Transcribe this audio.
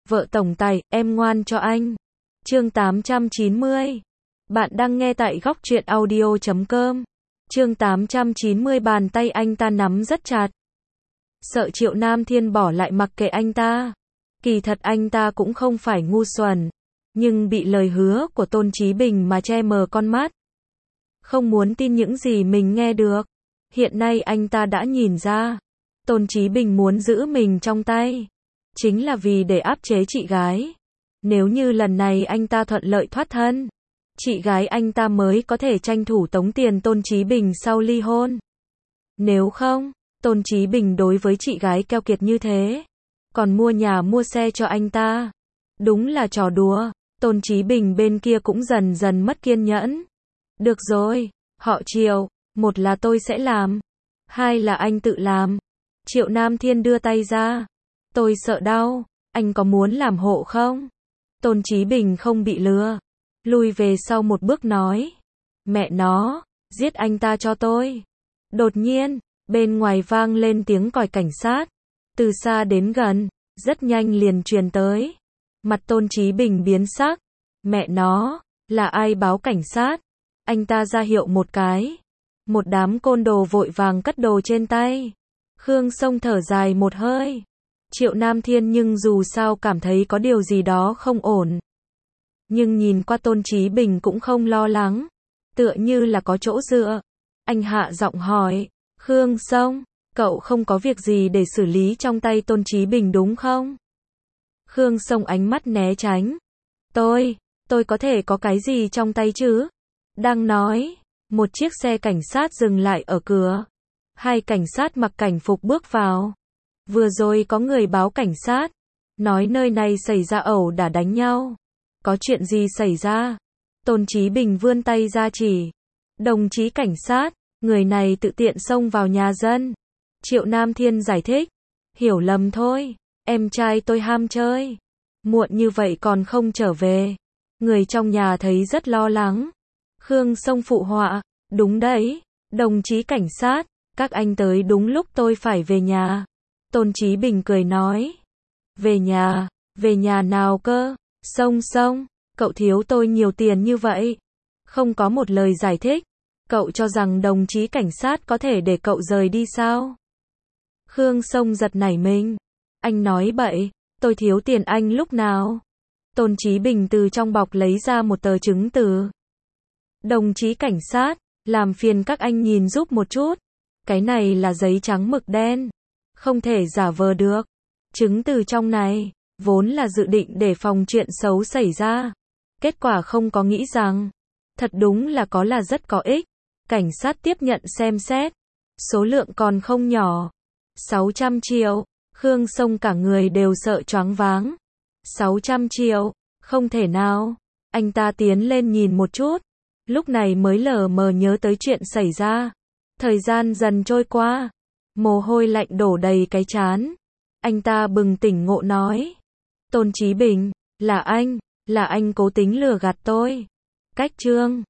Vợ tổng tài, em ngoan cho anh. Chương 890. Bạn đang nghe tại góc truyện audio.com. Chương 890 bàn tay anh ta nắm rất chặt. Sợ Triệu Nam Thiên bỏ lại mặc kệ anh ta. Kỳ thật anh ta cũng không phải ngu xuẩn, nhưng bị lời hứa của Tôn Chí Bình mà che mờ con mắt. Không muốn tin những gì mình nghe được. Hiện nay anh ta đã nhìn ra, Tôn Chí Bình muốn giữ mình trong tay, chính là vì để áp chế chị gái. Nếu như lần này anh ta thuận lợi thoát thân, chị gái anh ta mới có thể tranh thủ tống tiền Tôn Chí Bình sau ly hôn. Nếu không, Tôn Chí Bình đối với chị gái keo kiệt như thế, còn mua nhà mua xe cho anh ta. Đúng là trò đùa. Tôn Chí Bình bên kia cũng dần dần mất kiên nhẫn. Được rồi, họ Triệu, một là tôi sẽ làm, hai là anh tự làm. Triệu Nam Thiên đưa tay ra. Tôi sợ đau, anh có muốn làm hộ không? Tôn Chí Bình không bị lừa, lùi về sau một bước nói. Mẹ nó, giết anh ta cho tôi. Đột nhiên, bên ngoài vang lên tiếng còi cảnh sát. Từ xa đến gần, rất nhanh liền truyền tới. Mặt Tôn Chí Bình biến sắc. Mẹ nó, là ai báo cảnh sát? Anh ta ra hiệu một cái. Một đám côn đồ vội vàng cất đồ trên tay. Khương Sông thở dài một hơi. Triệu Nam Thiên nhưng dù sao cảm thấy có điều gì đó không ổn. Nhưng nhìn qua Tôn Chí Bình cũng không lo lắng, tựa như là có chỗ dựa. Anh hạ giọng hỏi, Khương Sông, cậu không có việc gì để xử lý trong tay Tôn Chí Bình đúng không? Khương Sông ánh mắt né tránh. Tôi có thể có cái gì trong tay chứ? Đang nói, một chiếc xe cảnh sát dừng lại ở cửa. Hai cảnh sát mặc cảnh phục bước vào. Vừa rồi có người báo cảnh sát, nói nơi này xảy ra ẩu đả đánh nhau. Có chuyện gì xảy ra? Tôn Chí Bình vươn tay ra chỉ. Đồng chí cảnh sát, người này tự tiện xông vào nhà dân. Triệu Nam Thiên giải thích. Hiểu lầm thôi, em trai tôi ham chơi. Muộn như vậy còn không trở về. Người trong nhà thấy rất lo lắng. Khương Sông phụ họa. Đúng đấy, đồng chí cảnh sát, các anh tới đúng lúc tôi phải về nhà. Tôn Chí Bình cười nói. Về nhà nào cơ? Sông, cậu thiếu tôi nhiều tiền như vậy. Không có một lời giải thích. Cậu cho rằng đồng chí cảnh sát có thể để cậu rời đi sao? Khương Sông giật nảy mình. Anh nói bậy, tôi thiếu tiền anh lúc nào? Tôn Chí Bình từ trong bọc lấy ra một tờ chứng từ. Đồng chí cảnh sát, làm phiền các anh nhìn giúp một chút. Cái này là giấy trắng mực đen, không thể giả vờ được. Chứng từ trong này, vốn là dự định để phòng chuyện xấu xảy ra. Kết quả không có nghĩ rằng, thật đúng là rất có ích. Cảnh sát tiếp nhận xem xét. Số lượng còn không nhỏ. 600 triệu. Khương Sông cả người đều sợ choáng váng. 600 triệu. Không thể nào. Anh ta tiến lên nhìn một chút. Lúc này mới lờ mờ nhớ tới chuyện xảy ra. Thời gian dần trôi qua. Mồ hôi lạnh đổ đầy cái trán. Anh ta bừng tỉnh ngộ nói. Tôn Chí Bình, là anh cố tình lừa gạt tôi. Cách chương